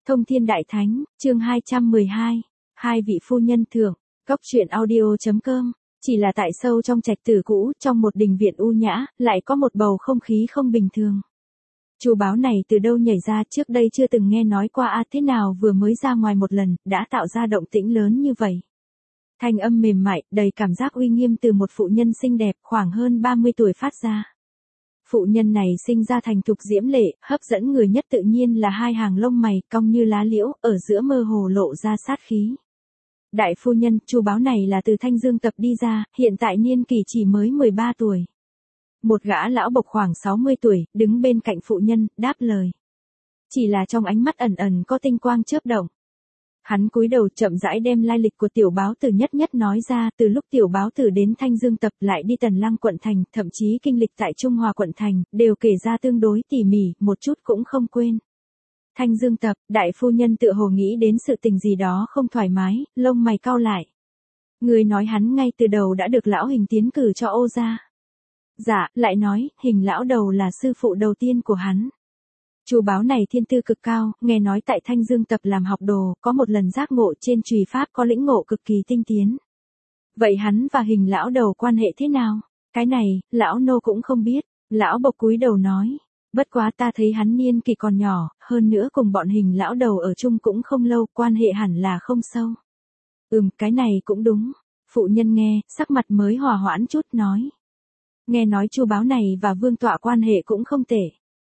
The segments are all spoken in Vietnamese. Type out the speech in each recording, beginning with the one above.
Thông Thiên Đại Thánh, chương 212, hai vị phu nhân thưởng, góc truyện audio.com, chỉ là tại sâu trong trạch tử cũ, trong một đình viện u nhã, lại có một bầu không khí không bình thường. Chú báo này từ đâu nhảy ra, trước đây chưa từng nghe nói qua thế nào vừa mới ra ngoài một lần, đã tạo ra động tĩnh lớn như vậy. Thanh âm mềm mại, đầy cảm giác uy nghiêm từ một phụ nhân xinh đẹp, khoảng hơn 30 tuổi phát ra. Phụ nhân này sinh ra thành thục diễm lệ, hấp dẫn người nhất tự nhiên là hai hàng lông mày cong như lá liễu, ở giữa mơ hồ lộ ra sát khí. Đại phu nhân, chu báo này là từ Thanh Dương tập đi ra, hiện tại niên kỷ chỉ mới 13 tuổi. Một gã lão bộc khoảng 60 tuổi, đứng bên cạnh phụ nhân, đáp lời. Chỉ là trong ánh mắt ẩn ẩn có tinh quang chớp động. Hắn cúi đầu chậm rãi đem lai lịch của tiểu báo tử nhất nhất nói ra, từ lúc tiểu báo tử đến Thanh Dương tập lại đi Tần Lăng quận thành, thậm chí kinh lịch tại Trung Hòa quận thành, đều kể ra tương đối tỉ mỉ, một chút cũng không quên. Thanh Dương tập, đại phu nhân tựa hồ nghĩ đến sự tình gì đó không thoải mái, lông mày cau lại. Người nói hắn ngay từ đầu đã được lão Hình tiến cử cho Ô gia. Dạ, lại nói, Hình lão đầu là sư phụ đầu tiên của hắn. Chú báo này thiên tư cực cao, nghe nói tại Thanh Dương tập làm học đồ, có một lần giác ngộ trên chùy pháp có lĩnh ngộ cực kỳ tinh tiến. Vậy hắn và Hình lão đầu quan hệ thế nào? Cái này, lão nô cũng không biết. Lão bộc cúi đầu nói, bất quá ta thấy hắn niên kỳ còn nhỏ, hơn nữa cùng bọn Hình lão đầu ở chung cũng không lâu, quan hệ hẳn là không sâu. Cái này cũng đúng. Phụ nhân nghe, sắc mặt mới hòa hoãn chút nói. Nghe nói chu báo này và vương tọa quan hệ cũng không tệ.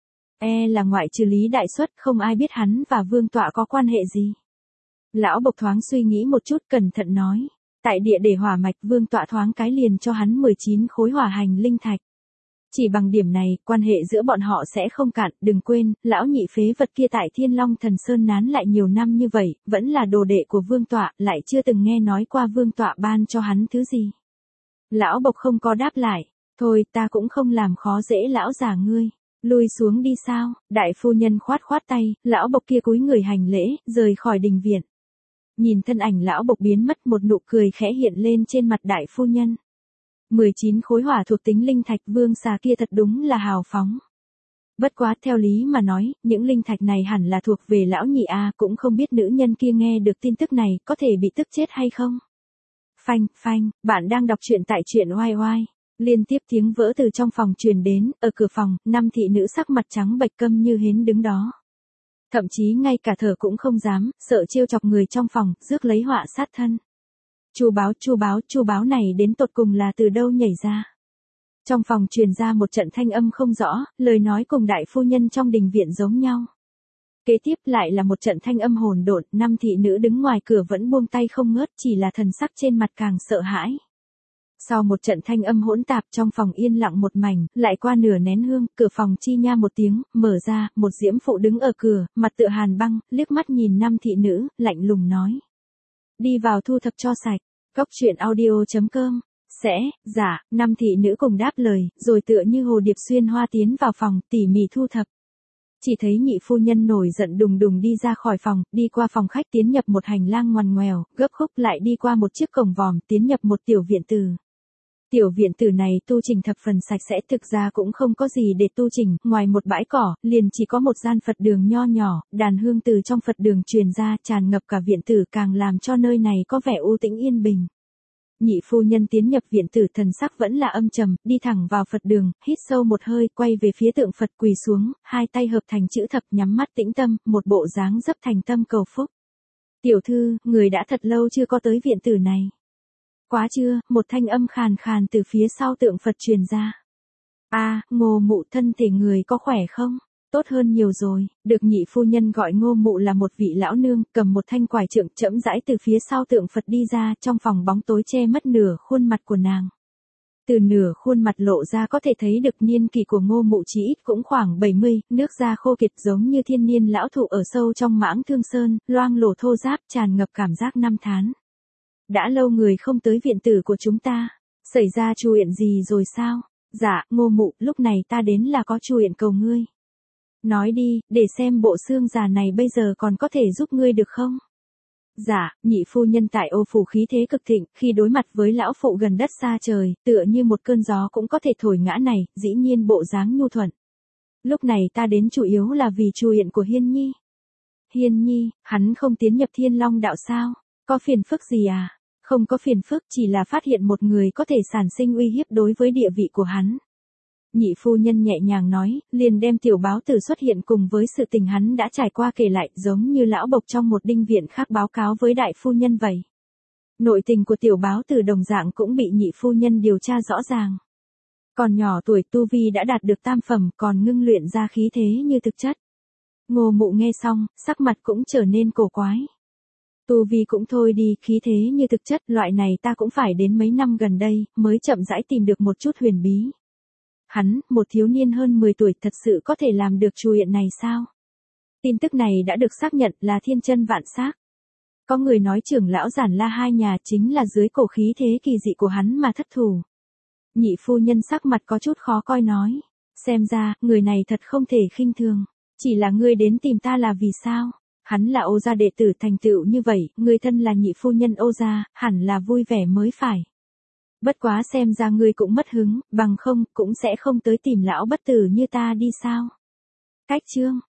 Là ngoại trừ Lý Đại Xuất, không ai biết hắn và vương tọa có quan hệ gì. Lão bộc thoáng suy nghĩ một chút, cẩn thận nói. Tại địa để hỏa mạch, vương tọa thoáng cái liền cho hắn 19 khối hỏa hành linh thạch. Chỉ bằng điểm này, quan hệ giữa bọn họ sẽ không cạn, đừng quên, lão nhị phế vật kia tại Thiên Long Thần Sơn nán lại nhiều năm như vậy, vẫn là đồ đệ của vương tọa, lại chưa từng nghe nói qua vương tọa ban cho hắn thứ gì. Lão bộc không có đáp lại, thôi ta cũng không làm khó dễ lão già ngươi. Lui xuống đi sao, đại phu nhân khoát khoát tay, lão bộc kia cúi người hành lễ, rời khỏi đình viện. Nhìn thân ảnh lão bộc biến mất, một nụ cười khẽ hiện lên trên mặt đại phu nhân. 19 khối hỏa thuộc tính linh thạch, vương xà kia thật đúng là hào phóng. Bất quá theo lý mà nói, những linh thạch này hẳn là thuộc về lão nhị cũng không biết nữ nhân kia nghe được tin tức này, có thể bị tức chết hay không. Phanh, bạn đang đọc truyện tại truyện oai oai. Liên tiếp tiếng vỡ từ trong phòng truyền đến, ở cửa phòng, 5 thị nữ sắc mặt trắng bệch câm như hến đứng đó. Thậm chí ngay cả thở cũng không dám, sợ trêu chọc người trong phòng, rước lấy họa sát thân. Chu báo này đến tột cùng là từ đâu nhảy ra. Trong phòng truyền ra một trận thanh âm không rõ, lời nói cùng đại phu nhân trong đình viện giống nhau. Kế tiếp lại là một trận thanh âm hỗn độn, 5 thị nữ đứng ngoài cửa vẫn buông tay không ngớt, chỉ là thần sắc trên mặt càng sợ hãi. Sau một trận thanh âm hỗn tạp, trong phòng yên lặng một mảnh, lại qua nửa nén hương, cửa phòng chi nha một tiếng, mở ra, một diễm phụ đứng ở cửa, mặt tựa hàn băng, liếc mắt nhìn 5 thị nữ, lạnh lùng nói. Đi vào thu thập cho sạch, góc truyện audio.com, dạ, 5 thị nữ cùng đáp lời, rồi tựa như hồ điệp xuyên hoa tiến vào phòng, tỉ mỉ thu thập. Chỉ thấy nhị phu nhân nổi giận đùng đùng đi ra khỏi phòng, đi qua phòng khách tiến nhập một hành lang ngoằn ngoèo, gấp khúc lại đi qua một chiếc cổng vòm, tiến nhập một tiểu viện tử. Tiểu viện tử này tu trình thập phần sạch sẽ, thực ra cũng không có gì để tu trình, ngoài một bãi cỏ, liền chỉ có một gian Phật đường nho nhỏ, đàn hương từ trong Phật đường truyền ra, tràn ngập cả viện tử, càng làm cho nơi này có vẻ u tĩnh yên bình. Nhị phu nhân tiến nhập viện tử, thần sắc vẫn là âm trầm, đi thẳng vào Phật đường, hít sâu một hơi, quay về phía tượng Phật, quỳ xuống, hai tay hợp thành chữ thập, nhắm mắt tĩnh tâm, một bộ dáng dấp thành tâm cầu phúc. Tiểu thư, người đã thật lâu chưa có tới viện tử này. Quá chưa, một thanh âm khàn khàn từ phía sau tượng Phật truyền ra. Ngô mụ, thân thể người có khỏe không? Tốt hơn nhiều rồi. Được nhị phu nhân gọi Ngô mụ là một vị lão nương, cầm một thanh quải trượng chậm rãi từ phía sau tượng Phật đi ra, trong phòng bóng tối che mất nửa khuôn mặt của nàng. Từ nửa khuôn mặt lộ ra có thể thấy được niên kỷ của Ngô mụ chỉ ít cũng khoảng 70, nước da khô kiệt giống như thiên niên lão thụ ở sâu trong mãng thương sơn, loang lổ thô ráp, tràn ngập cảm giác năm tháng. Đã lâu người không tới viện tử của chúng ta. Xảy ra chuyện gì rồi sao? Dạ, Ngô mụ, lúc này ta đến là có chuyện cầu ngươi. Nói đi, để xem bộ xương già này bây giờ còn có thể giúp ngươi được không? Dạ, nhị phu nhân tại Ô phủ khí thế cực thịnh, khi đối mặt với lão phụ gần đất xa trời, tựa như một cơn gió cũng có thể thổi ngã này, dĩ nhiên bộ dáng nhu thuận. Lúc này ta đến chủ yếu là vì chuyện của Hiên Nhi. Hiên nhi, hắn không tiến nhập Thiên Long đạo sao? Có phiền phức gì à? Không có phiền phức, chỉ là phát hiện một người có thể sản sinh uy hiếp đối với địa vị của hắn. Nhị phu nhân nhẹ nhàng nói, liền đem tiểu báo tử xuất hiện cùng với sự tình hắn đã trải qua kể lại, giống như lão bộc trong một đinh viện khác báo cáo với đại phu nhân vậy. Nội tình của tiểu báo tử đồng dạng cũng bị nhị phu nhân điều tra rõ ràng. Còn nhỏ tuổi tu vi đã đạt được tam phẩm, còn ngưng luyện ra khí thế như thực chất. Ngô Mụ nghe xong, sắc mặt cũng trở nên cổ quái. Tu vi cũng thôi đi, khí thế như thực chất, loại này ta cũng phải đến mấy năm gần đây, mới chậm rãi tìm được một chút huyền bí. Hắn, một thiếu niên hơn 10 tuổi thật sự có thể làm được chuyện này sao? Tin tức này đã được xác nhận là thiên chân vạn xác. Có người nói trưởng lão Giản La hai nhà chính là dưới cổ khí thế kỳ dị của hắn mà thất thủ. Nhị phu nhân sắc mặt có chút khó coi nói. Xem ra, người này thật không thể khinh thường. Chỉ là ngươi đến tìm ta là vì sao? Hắn là Ô gia đệ tử thành tựu như vậy, ngươi thân là nhị phu nhân Ô gia, hẳn là vui vẻ mới phải. Bất quá xem ra ngươi cũng mất hứng, bằng không, cũng sẽ không tới tìm lão bất tử như ta đi sao? Cách chương